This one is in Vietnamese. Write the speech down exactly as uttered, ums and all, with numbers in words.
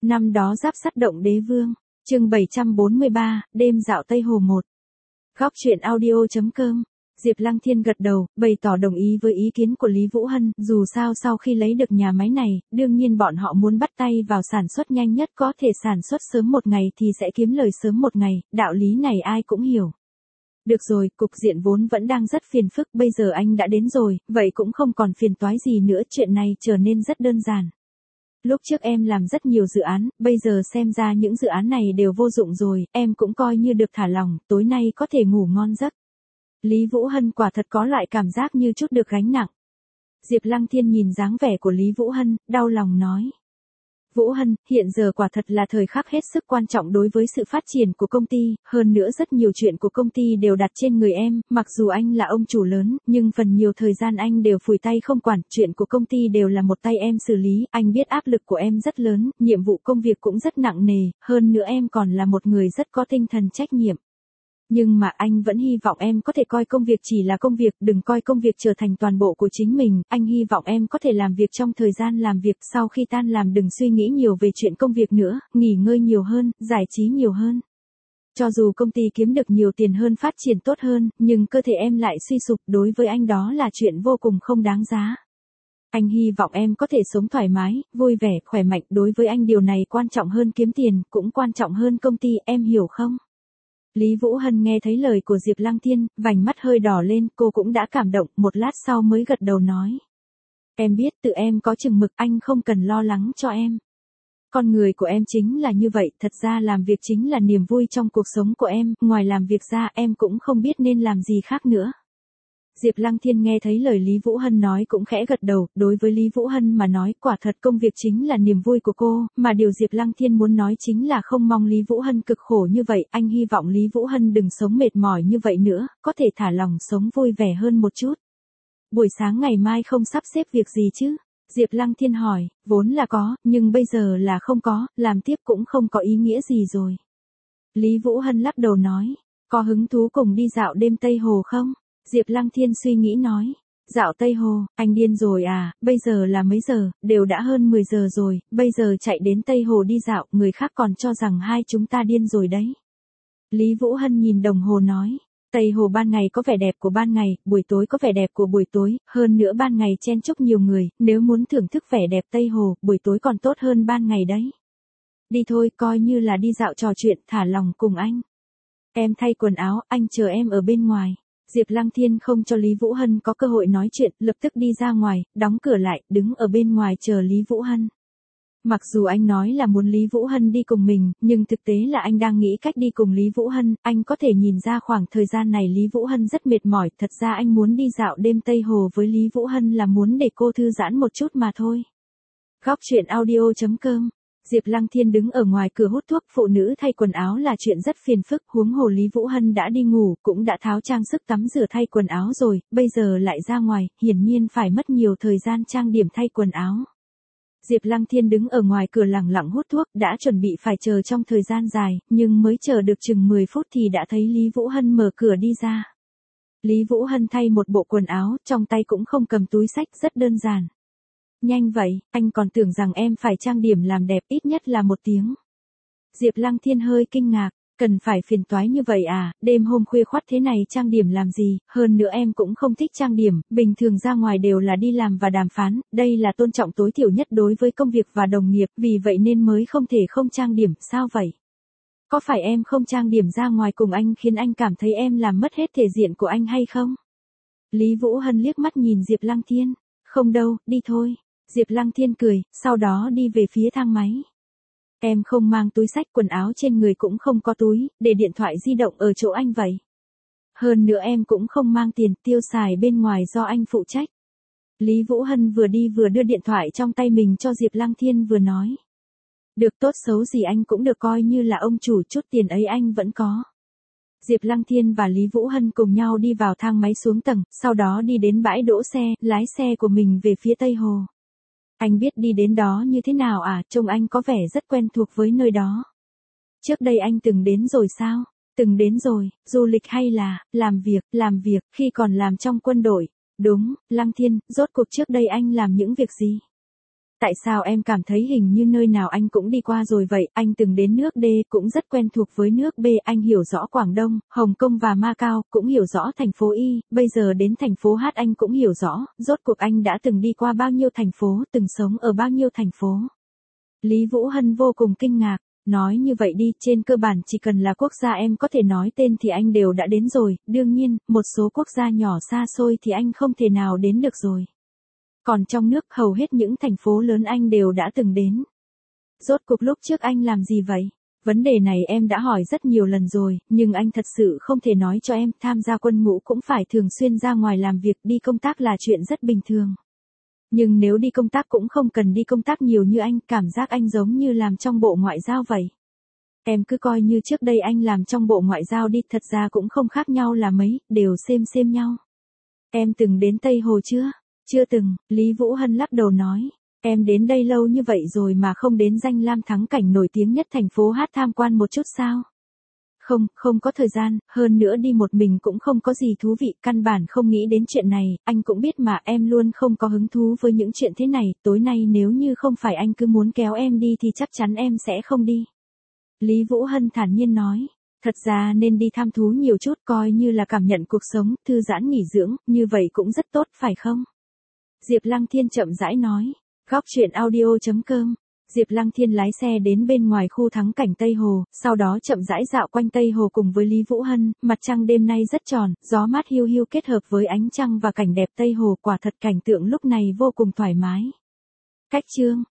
Năm đó giáp sắt động đế vương. Chương bảy trăm bốn mươi ba, đêm dạo Tây Hồ một. Góc truyện audio chấm com. Diệp Lăng Thiên gật đầu, bày tỏ đồng ý với ý kiến của Lý Vũ Hân, dù sao sau khi lấy được nhà máy này, đương nhiên bọn họ muốn bắt tay vào sản xuất nhanh nhất có thể, sản xuất sớm một ngày thì sẽ kiếm lời sớm một ngày, đạo lý này ai cũng hiểu. Được rồi, cục diện vốn vẫn đang rất phiền phức, bây giờ anh đã đến rồi, vậy cũng không còn phiền toái gì nữa, chuyện này trở nên rất đơn giản. Lúc trước em làm rất nhiều dự án, bây giờ xem ra những dự án này đều vô dụng rồi, em cũng coi như được thả lỏng, tối nay có thể ngủ ngon giấc. Lý Vũ Hân quả thật có loại cảm giác như chút được gánh nặng. Diệp Lăng Thiên nhìn dáng vẻ của Lý Vũ Hân, đau lòng nói. Vũ Hân, hiện giờ quả thật là thời khắc hết sức quan trọng đối với sự phát triển của công ty, hơn nữa rất nhiều chuyện của công ty đều đặt trên người em, mặc dù anh là ông chủ lớn, nhưng phần nhiều thời gian anh đều phủi tay không quản, chuyện của công ty đều là một tay em xử lý, anh biết áp lực của em rất lớn, nhiệm vụ công việc cũng rất nặng nề, hơn nữa em còn là một người rất có tinh thần trách nhiệm. Nhưng mà anh vẫn hy vọng em có thể coi công việc chỉ là công việc, đừng coi công việc trở thành toàn bộ của chính mình, anh hy vọng em có thể làm việc trong thời gian làm việc, sau khi tan làm đừng suy nghĩ nhiều về chuyện công việc nữa, nghỉ ngơi nhiều hơn, giải trí nhiều hơn. Cho dù công ty kiếm được nhiều tiền hơn, phát triển tốt hơn, nhưng cơ thể em lại suy sụp, đối với anh đó là chuyện vô cùng không đáng giá. Anh hy vọng em có thể sống thoải mái, vui vẻ, khỏe mạnh, đối với anh điều này quan trọng hơn kiếm tiền, cũng quan trọng hơn công ty, em hiểu không? Lý Vũ Hân nghe thấy lời của Diệp Lăng Thiên, vành mắt hơi đỏ lên, cô cũng đã cảm động, một lát sau mới gật đầu nói. Em biết tự em có chừng mực, anh không cần lo lắng cho em. Con người của em chính là như vậy, thật ra làm việc chính là niềm vui trong cuộc sống của em, ngoài làm việc ra em cũng không biết nên làm gì khác nữa. Diệp Lăng Thiên nghe thấy lời Lý Vũ Hân nói cũng khẽ gật đầu, đối với Lý Vũ Hân mà nói quả thật công việc chính là niềm vui của cô, mà điều Diệp Lăng Thiên muốn nói chính là không mong Lý Vũ Hân cực khổ như vậy, anh hy vọng Lý Vũ Hân đừng sống mệt mỏi như vậy nữa, có thể thả lỏng sống vui vẻ hơn một chút. Buổi sáng ngày mai không sắp xếp việc gì chứ? Diệp Lăng Thiên hỏi, vốn là có, nhưng bây giờ là không có, làm tiếp cũng không có ý nghĩa gì rồi. Lý Vũ Hân lắc đầu nói, có hứng thú cùng đi dạo đêm Tây Hồ không? Diệp Lăng Thiên suy nghĩ nói, dạo Tây Hồ, anh điên rồi à, bây giờ là mấy giờ, đều đã hơn mười giờ rồi, bây giờ chạy đến Tây Hồ đi dạo, người khác còn cho rằng hai chúng ta điên rồi đấy. Lý Vũ Hân nhìn đồng hồ nói, Tây Hồ ban ngày có vẻ đẹp của ban ngày, buổi tối có vẻ đẹp của buổi tối, hơn nữa ban ngày chen chúc nhiều người, nếu muốn thưởng thức vẻ đẹp Tây Hồ, buổi tối còn tốt hơn ban ngày đấy. Đi thôi, coi như là đi dạo trò chuyện, thả lòng cùng anh. Em thay quần áo, anh chờ em ở bên ngoài. Diệp Lăng Thiên không cho Lý Vũ Hân có cơ hội nói chuyện, lập tức đi ra ngoài, đóng cửa lại, đứng ở bên ngoài chờ Lý Vũ Hân. Mặc dù anh nói là muốn Lý Vũ Hân đi cùng mình, nhưng thực tế là anh đang nghĩ cách đi cùng Lý Vũ Hân, anh có thể nhìn ra khoảng thời gian này Lý Vũ Hân rất mệt mỏi, thật ra anh muốn đi dạo đêm Tây Hồ với Lý Vũ Hân là muốn để cô thư giãn một chút mà thôi. Góc truyện audio chấm com. Diệp Lăng Thiên đứng ở ngoài cửa hút thuốc, phụ nữ thay quần áo là chuyện rất phiền phức, huống hồ Lý Vũ Hân đã đi ngủ, cũng đã tháo trang sức tắm rửa thay quần áo rồi, bây giờ lại ra ngoài, hiển nhiên phải mất nhiều thời gian trang điểm thay quần áo. Diệp Lăng Thiên đứng ở ngoài cửa lẳng lặng hút thuốc, đã chuẩn bị phải chờ trong thời gian dài, nhưng mới chờ được chừng mười phút thì đã thấy Lý Vũ Hân mở cửa đi ra. Lý Vũ Hân thay một bộ quần áo, trong tay cũng không cầm túi xách, rất đơn giản. Nhanh vậy, anh còn tưởng rằng em phải trang điểm làm đẹp ít nhất là một tiếng. Diệp Lăng Thiên hơi kinh ngạc, cần phải phiền toái như vậy à, đêm hôm khuya khoắt thế này trang điểm làm gì, hơn nữa em cũng không thích trang điểm, bình thường ra ngoài đều là đi làm và đàm phán, đây là tôn trọng tối thiểu nhất đối với công việc và đồng nghiệp, vì vậy nên mới không thể không trang điểm, sao vậy? Có phải em không trang điểm ra ngoài cùng anh khiến anh cảm thấy em làm mất hết thể diện của anh hay không? Lý Vũ Hân liếc mắt nhìn Diệp Lăng Thiên, không đâu, đi thôi. Diệp Lăng Thiên cười, sau đó đi về phía thang máy. Em không mang túi xách, quần áo trên người cũng không có túi, để điện thoại di động ở chỗ anh vậy. Hơn nữa em cũng không mang tiền, tiêu xài bên ngoài do anh phụ trách. Lý Vũ Hân vừa đi vừa đưa điện thoại trong tay mình cho Diệp Lăng Thiên vừa nói. Được, tốt xấu gì anh cũng được coi như là ông chủ, chút tiền ấy anh vẫn có. Diệp Lăng Thiên và Lý Vũ Hân cùng nhau đi vào thang máy xuống tầng, sau đó đi đến bãi đỗ xe, lái xe của mình về phía Tây Hồ. Anh biết đi đến đó như thế nào à, trông anh có vẻ rất quen thuộc với nơi đó. Trước đây anh từng đến rồi sao? Từng đến rồi, du lịch hay là, làm việc, làm việc, khi còn làm trong quân đội. Đúng, Lăng Thiên, rốt cuộc trước đây anh làm những việc gì? Tại sao em cảm thấy hình như nơi nào anh cũng đi qua rồi vậy, anh từng đến nước D cũng rất quen thuộc với nước B, anh hiểu rõ Quảng Đông, Hồng Kông và Macau, cũng hiểu rõ thành phố Y, bây giờ đến thành phố H anh cũng hiểu rõ, rốt cuộc anh đã từng đi qua bao nhiêu thành phố, từng sống ở bao nhiêu thành phố. Lý Vũ Hân vô cùng kinh ngạc, nói như vậy đi, trên cơ bản chỉ cần là quốc gia em có thể nói tên thì anh đều đã đến rồi, đương nhiên, một số quốc gia nhỏ xa xôi thì anh không thể nào đến được rồi. Còn trong nước hầu hết những thành phố lớn anh đều đã từng đến. Rốt cuộc lúc trước anh làm gì vậy? Vấn đề này em đã hỏi rất nhiều lần rồi, nhưng anh thật sự không thể nói cho em, tham gia quân ngũ cũng phải thường xuyên ra ngoài làm việc, đi công tác là chuyện rất bình thường. Nhưng nếu đi công tác cũng không cần đi công tác nhiều như anh, cảm giác anh giống như làm trong bộ ngoại giao vậy. Em cứ coi như trước đây anh làm trong bộ ngoại giao đi, thật ra cũng không khác nhau là mấy, đều xem xem nhau. Em từng đến Tây Hồ chưa? Chưa từng, Lý Vũ Hân lắc đầu nói. Em đến đây lâu như vậy rồi mà không đến danh lam thắng cảnh nổi tiếng nhất thành phố H tham quan một chút sao? Không, không có thời gian, hơn nữa đi một mình cũng không có gì thú vị, căn bản không nghĩ đến chuyện này, anh cũng biết mà em luôn không có hứng thú với những chuyện thế này, tối nay nếu như không phải anh cứ muốn kéo em đi thì chắc chắn em sẽ không đi. Lý Vũ Hân thản nhiên nói, thật ra nên đi thăm thú nhiều chút coi như là cảm nhận cuộc sống, thư giãn nghỉ dưỡng, như vậy cũng rất tốt phải không? Diệp Lăng Thiên chậm rãi nói, góc truyện audio chấm com. Diệp Lăng Thiên lái xe đến bên ngoài khu thắng cảnh Tây Hồ, sau đó chậm rãi dạo quanh Tây Hồ cùng với Lý Vũ Hân, mặt trăng đêm nay rất tròn, gió mát hiu hiu kết hợp với ánh trăng và cảnh đẹp Tây Hồ, quả thật cảnh tượng lúc này vô cùng thoải mái. Cách chương